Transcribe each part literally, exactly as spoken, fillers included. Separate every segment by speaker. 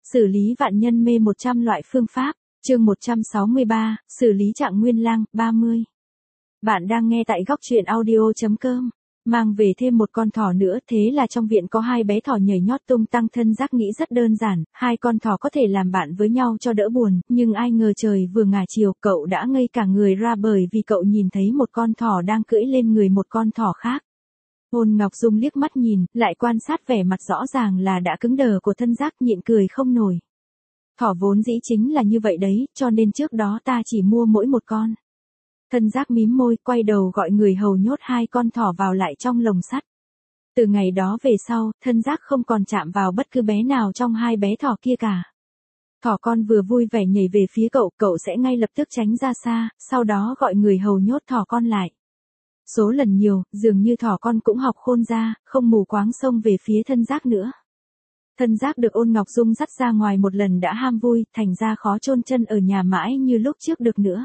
Speaker 1: Xử lý vạn nhân mê một trăm loại phương pháp, chương một trăm sáu mươi ba, xử lý Trạng Nguyên Lang, ba mươi. Bạn đang nghe tại góc truyện audio chấm com. Mang về thêm một con thỏ nữa, thế là trong viện có hai bé thỏ nhảy nhót tung tăng. Thân Giác nghĩ rất đơn giản, hai con thỏ có thể làm bạn với nhau cho đỡ buồn, nhưng ai ngờ trời vừa ngả chiều, cậu đã ngây cả người ra bởi vì cậu nhìn thấy một con thỏ đang cưỡi lên người một con thỏ khác. Ôn Ngọc Dung liếc mắt nhìn, lại quan sát vẻ mặt rõ ràng là đã cứng đờ của Thân Giác, nhịn cười không nổi. Thỏ vốn dĩ chính là như vậy đấy, cho nên trước đó ta chỉ mua mỗi một con. Thân Giác mím môi, quay đầu gọi người hầu nhốt hai con thỏ vào lại trong lồng sắt. Từ ngày đó về sau, Thân Giác không còn chạm vào bất cứ bé nào trong hai bé thỏ kia cả. Thỏ con vừa vui vẻ nhảy về phía cậu, cậu sẽ ngay lập tức tránh ra xa, sau đó gọi người hầu nhốt thỏ con lại. Số lần nhiều, dường như thỏ con cũng học khôn ra, không mù quáng xông về phía Thân Giác nữa. Thân Giác được Ôn Ngọc Dung dắt ra ngoài một lần đã ham vui, thành ra khó chôn chân ở nhà mãi như lúc trước được nữa.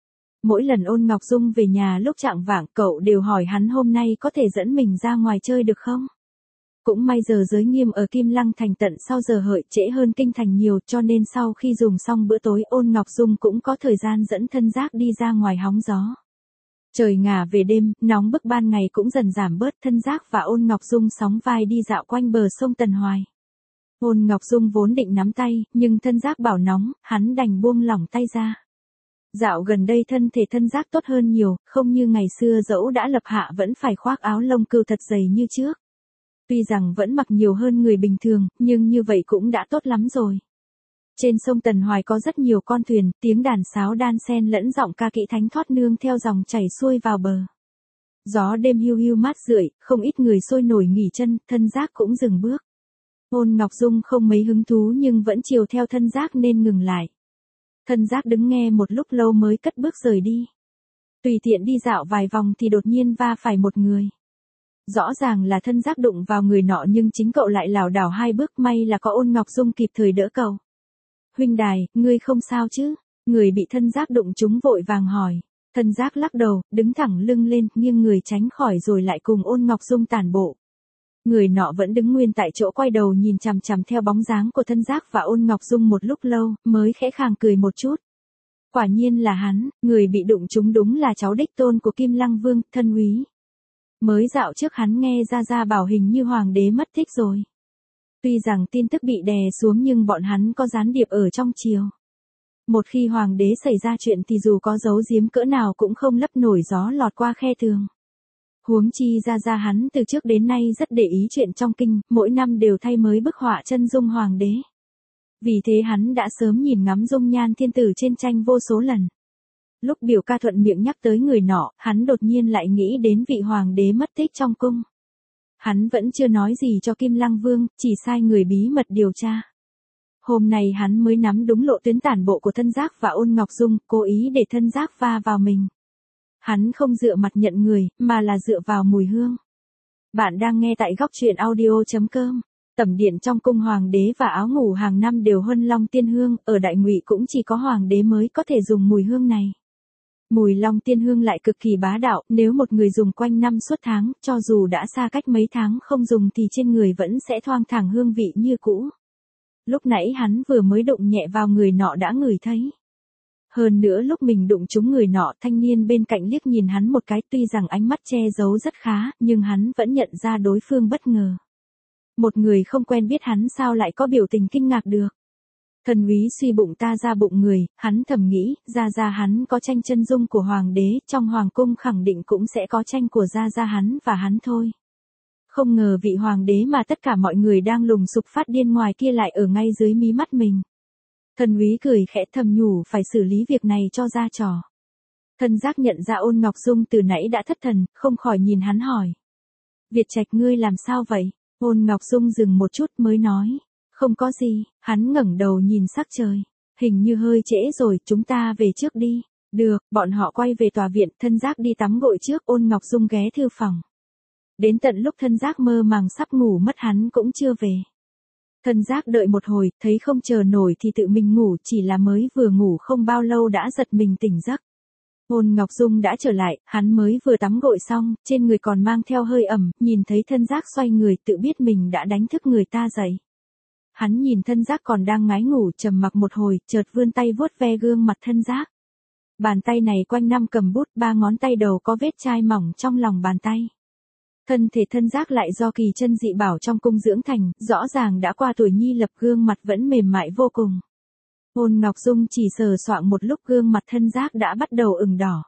Speaker 1: Mỗi lần Ôn Ngọc Dung về nhà lúc chạng vạng, cậu đều hỏi hắn hôm nay có thể dẫn mình ra ngoài chơi được không? Cũng may giờ giới nghiêm ở Kim Lăng Thành tận sau giờ hợi, trễ hơn kinh thành nhiều, cho nên sau khi dùng xong bữa tối, Ôn Ngọc Dung cũng có thời gian dẫn Thân Giác đi ra ngoài hóng gió. Trời ngả về đêm, nóng bức ban ngày cũng dần giảm bớt. Thân Giác và Ôn Ngọc Dung sóng vai đi dạo quanh bờ sông Tần Hoài. Ôn Ngọc Dung vốn định nắm tay, nhưng Thân Giác bảo nóng, hắn đành buông lỏng tay ra. Dạo gần đây thân thể Thân Giác tốt hơn nhiều, không như ngày xưa dẫu đã lập hạ vẫn phải khoác áo lông cừu thật dày như trước. Tuy rằng vẫn mặc nhiều hơn người bình thường, nhưng như vậy cũng đã tốt lắm rồi. Trên sông Tần Hoài có rất nhiều con thuyền, tiếng đàn sáo đan xen lẫn giọng ca kỹ thánh thoát nương theo dòng chảy xuôi vào bờ. Gió đêm hiu hiu mát rượi, không ít người sôi nổi nghỉ chân, Thân Giác cũng dừng bước. Ôn Ngọc Dung không mấy hứng thú nhưng vẫn chiều theo Thân Giác nên ngừng lại. Thân Giác đứng nghe một lúc lâu mới cất bước rời đi. Tùy tiện đi dạo vài vòng thì đột nhiên va phải một người. Rõ ràng là Thân Giác đụng vào người nọ nhưng chính cậu lại lảo đảo hai bước, may là có Ôn Ngọc Dung kịp thời đỡ cậu. Huynh đài, ngươi không sao chứ? Người bị Thân Giác đụng trúng vội vàng hỏi. Thân Giác lắc đầu, đứng thẳng lưng lên, nghiêng người tránh khỏi rồi lại cùng Ôn Ngọc Dung tản bộ. Người nọ vẫn đứng nguyên tại chỗ, quay đầu nhìn chằm chằm theo bóng dáng của Thân Giác và Ôn Ngọc Dung một lúc lâu, mới khẽ khàng cười một chút. Quả nhiên là hắn, người bị đụng trúng đúng là cháu đích tôn của Kim Lăng Vương, Thân úy. Mới dạo trước hắn nghe ra ra bảo hình như hoàng đế mất tích rồi. Tuy rằng tin tức bị đè xuống nhưng bọn hắn có gián điệp ở trong triều. Một khi hoàng đế xảy ra chuyện thì dù có giấu giếm cỡ nào cũng không lấp nổi gió lọt qua khe tường. Huống chi ra ra hắn từ trước đến nay rất để ý chuyện trong kinh, mỗi năm đều thay mới bức họa chân dung hoàng đế. Vì thế hắn đã sớm nhìn ngắm dung nhan thiên tử trên tranh vô số lần. Lúc biểu ca thuận miệng nhắc tới người nọ, hắn đột nhiên lại nghĩ đến vị hoàng đế mất tích trong cung. Hắn vẫn chưa nói gì cho Kim Lăng Vương, chỉ sai người bí mật điều tra. Hôm nay hắn mới nắm đúng lộ tuyến tản bộ của Thân Giác và Ôn Ngọc Dung, cố ý để Thân Giác va vào mình. Hắn không dựa mặt nhận người, mà là dựa vào mùi hương. Bạn đang nghe tại góc truyện audio chấm com. Tẩm điện trong cung hoàng đế và áo ngủ hàng năm đều huân long tiên hương, ở Đại Ngụy cũng chỉ có hoàng đế mới có thể dùng mùi hương này. Mùi long tiên hương lại cực kỳ bá đạo, nếu một người dùng quanh năm suốt tháng, cho dù đã xa cách mấy tháng không dùng thì trên người vẫn sẽ thoang thoảng hương vị như cũ. Lúc nãy hắn vừa mới đụng nhẹ vào người nọ đã ngửi thấy. Hơn nữa lúc mình đụng trúng người nọ, thanh niên bên cạnh liếc nhìn hắn một cái, tuy rằng ánh mắt che giấu rất khá, nhưng hắn vẫn nhận ra đối phương bất ngờ. Một người không quen biết hắn sao lại có biểu tình kinh ngạc được. Thân úy suy bụng ta ra bụng người, hắn thầm nghĩ, ra ra hắn có tranh chân dung của hoàng đế, trong hoàng cung khẳng định cũng sẽ có tranh của ra ra hắn và hắn thôi. Không ngờ vị hoàng đế mà tất cả mọi người đang lùng sục phát điên ngoài kia lại ở ngay dưới mí mắt mình. Thân úy cười khẽ thầm nhủ phải xử lý việc này cho ra trò. Thân Giác nhận ra Ôn Ngọc Dung từ nãy đã thất thần, không khỏi nhìn hắn hỏi. Việt Trạch ngươi làm sao vậy? Ôn Ngọc Dung dừng một chút mới nói. Không có gì, hắn ngẩng đầu nhìn sắc trời. Hình như hơi trễ rồi, chúng ta về trước đi. Được, bọn họ quay về tòa viện, Thân Giác đi tắm gội trước, Ôn Ngọc Dung ghé thư phòng. Đến tận lúc Thân Giác mơ màng sắp ngủ mất hắn cũng chưa về. Thân Giác đợi một hồi, thấy không chờ nổi thì tự mình ngủ, chỉ là mới vừa ngủ không bao lâu đã giật mình tỉnh giấc. Ôn Ngọc Dung đã trở lại, hắn mới vừa tắm gội xong, trên người còn mang theo hơi ẩm, nhìn thấy Thân Giác xoay người tự biết mình đã đánh thức người ta dậy. Hắn nhìn thân giác còn đang ngái ngủ, trầm mặc một hồi, chợt vươn tay vuốt ve gương mặt thân giác. Bàn tay này quanh năm cầm bút, ba ngón tay đầu có vết chai mỏng trong lòng bàn tay. Thân thể thân giác lại do kỳ chân dị bảo trong cung dưỡng thành, rõ ràng đã qua tuổi nhi lập, gương mặt vẫn mềm mại vô cùng. Ôn Ngọc Dung chỉ sờ soạng một lúc, gương mặt thân giác đã bắt đầu ửng đỏ.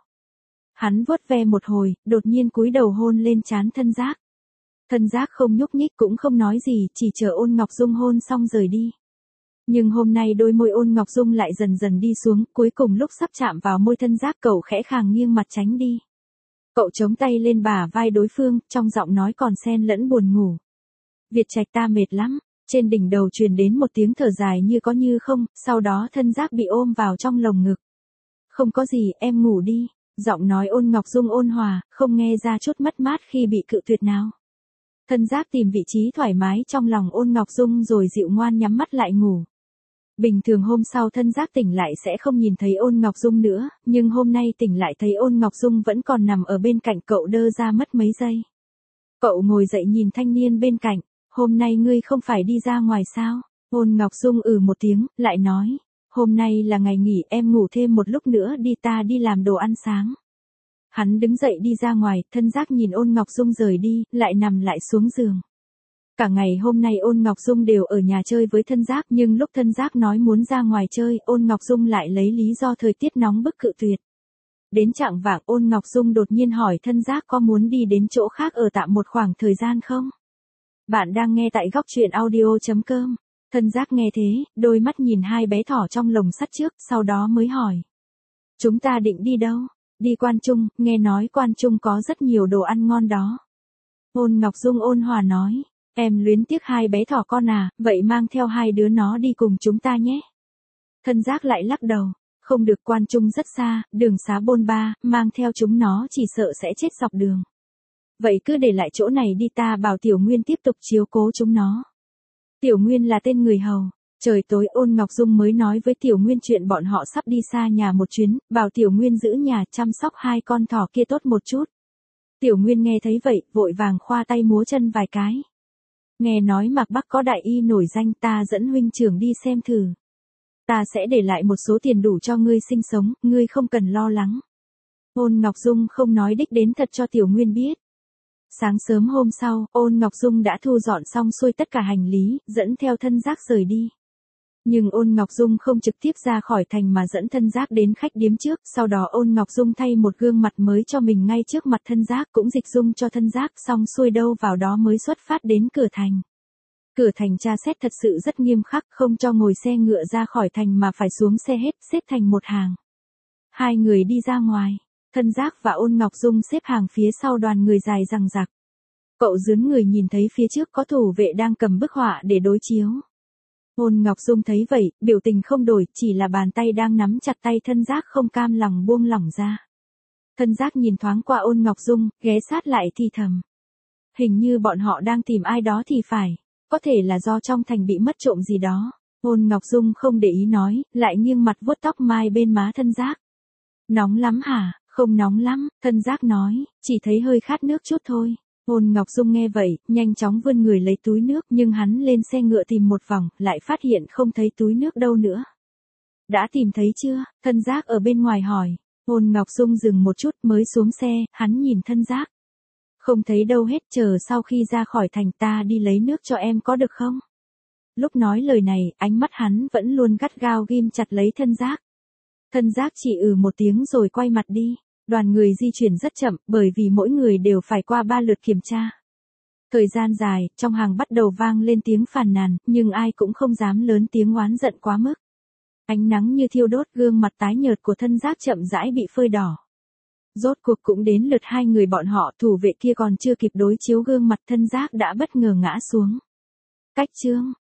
Speaker 1: Hắn vuốt ve một hồi, đột nhiên cúi đầu hôn lên trán thân giác. Thân giác không nhúc nhích cũng không nói gì, chỉ chờ Ôn Ngọc Dung hôn xong rời đi. Nhưng hôm nay đôi môi Ôn Ngọc Dung lại dần dần đi xuống, cuối cùng lúc sắp chạm vào môi thân giác, cậu khẽ khàng nghiêng mặt tránh đi. Cậu chống tay lên bả vai đối phương, trong giọng nói còn xen lẫn buồn ngủ. Việt Trạch, ta mệt lắm. Trên đỉnh đầu truyền đến một tiếng thở dài như có như không, sau đó thân giác bị ôm vào trong lồng ngực. Không có gì, em ngủ đi. Giọng nói Ôn Ngọc Dung ôn hòa, không nghe ra chút mất mát khi bị cự tuyệt nào. Thân giác tìm vị trí thoải mái trong lòng Ôn Ngọc Dung rồi dịu ngoan nhắm mắt lại ngủ. Bình thường hôm sau thân giác tỉnh lại sẽ không nhìn thấy Ôn Ngọc Dung nữa, nhưng hôm nay tỉnh lại thấy Ôn Ngọc Dung vẫn còn nằm ở bên cạnh cậu, đơ ra mất mấy giây. Cậu ngồi dậy nhìn thanh niên bên cạnh, hôm nay ngươi không phải đi ra ngoài sao? Ôn Ngọc Dung ừ một tiếng, lại nói, hôm nay là ngày nghỉ, em ngủ thêm một lúc nữa đi, ta đi làm đồ ăn sáng. Hắn đứng dậy đi ra ngoài, thân giác nhìn Ôn Ngọc Dung rời đi, lại nằm lại xuống giường. Cả ngày hôm nay Ôn Ngọc Dung đều ở nhà chơi với thân giác, nhưng lúc thân giác nói muốn ra ngoài chơi, Ôn Ngọc Dung lại lấy lý do thời tiết nóng bức cự tuyệt. Đến chạng vạng Ôn Ngọc Dung đột nhiên hỏi thân giác có muốn đi đến chỗ khác ở tạm một khoảng thời gian không? Bạn đang nghe tại góc truyện audio chấm com. Thân giác nghe thế, đôi mắt nhìn hai bé thỏ trong lồng sắt trước, sau đó mới hỏi. Chúng ta định đi đâu? Đi Quan Trung, nghe nói Quan Trung có rất nhiều đồ ăn ngon đó. Ôn Ngọc Dung ôn hòa nói, em luyến tiếc hai bé thỏ con à, vậy mang theo hai đứa nó đi cùng chúng ta nhé. Thân giác lại lắc đầu, không được, Quan Trung rất xa, đường xá bôn ba, mang theo chúng nó chỉ sợ sẽ chết dọc đường. Vậy cứ để lại chỗ này đi, ta bảo Tiểu Nguyên tiếp tục chiếu cố chúng nó. Tiểu Nguyên là tên người hầu. Trời tối Ôn Ngọc Dung mới nói với Tiểu Nguyên chuyện bọn họ sắp đi xa nhà một chuyến, bảo Tiểu Nguyên giữ nhà chăm sóc hai con thỏ kia tốt một chút. Tiểu Nguyên nghe thấy vậy, vội vàng khoa tay múa chân vài cái. Nghe nói Mạc Bắc có đại y nổi danh, ta dẫn huynh trưởng đi xem thử. Ta sẽ để lại một số tiền đủ cho ngươi sinh sống, ngươi không cần lo lắng. Ôn Ngọc Dung không nói đích đến thật cho Tiểu Nguyên biết. Sáng sớm hôm sau, Ôn Ngọc Dung đã thu dọn xong xuôi tất cả hành lý, dẫn theo thân giác rời đi. Nhưng Ôn Ngọc Dung không trực tiếp ra khỏi thành mà dẫn thân giác đến khách điếm trước, sau đó Ôn Ngọc Dung thay một gương mặt mới cho mình ngay trước mặt thân giác, cũng dịch dung cho thân giác, xong xuôi đâu vào đó mới xuất phát đến cửa thành. Cửa thành tra xét thật sự rất nghiêm khắc, không cho ngồi xe ngựa ra khỏi thành mà phải xuống xe hết, xếp thành một hàng. Hai người đi ra ngoài, thân giác và Ôn Ngọc Dung xếp hàng phía sau đoàn người dài dằng dặc. Cậu dướn người nhìn thấy phía trước có thủ vệ đang cầm bức họa để đối chiếu. Ôn Ngọc Dung thấy vậy, biểu tình không đổi, chỉ là bàn tay đang nắm chặt tay thân giác không cam lòng buông lỏng ra. Thân giác nhìn thoáng qua Ôn Ngọc Dung, ghé sát lại thì thầm. Hình như bọn họ đang tìm ai đó thì phải, có thể là do trong thành bị mất trộm gì đó. Ôn Ngọc Dung không để ý nói, lại nghiêng mặt vuốt tóc mai bên má thân giác. Nóng lắm hả? Không nóng lắm, thân giác nói, chỉ thấy hơi khát nước chút thôi. Ôn Ngọc Dung nghe vậy, nhanh chóng vươn người lấy túi nước, nhưng hắn lên xe ngựa tìm một vòng, lại phát hiện không thấy túi nước đâu nữa. Đã tìm thấy chưa? Thân giác ở bên ngoài hỏi. Ôn Ngọc Dung dừng một chút mới xuống xe, hắn nhìn thân giác. Không thấy đâu hết, chờ sau khi ra khỏi thành ta đi lấy nước cho em có được không? Lúc nói lời này, ánh mắt hắn vẫn luôn gắt gao ghim chặt lấy thân giác. Thân giác chỉ ừ một tiếng rồi quay mặt đi. Đoàn người di chuyển rất chậm, bởi vì mỗi người đều phải qua ba lượt kiểm tra. Thời gian dài, trong hàng bắt đầu vang lên tiếng phàn nàn, nhưng ai cũng không dám lớn tiếng oán giận quá mức. Ánh nắng như thiêu đốt, gương mặt tái nhợt của thân giác chậm rãi bị phơi đỏ. Rốt cuộc cũng đến lượt hai người bọn họ, thủ vệ kia còn chưa kịp đối chiếu gương mặt thân giác đã bất ngờ ngã xuống. Cách chương,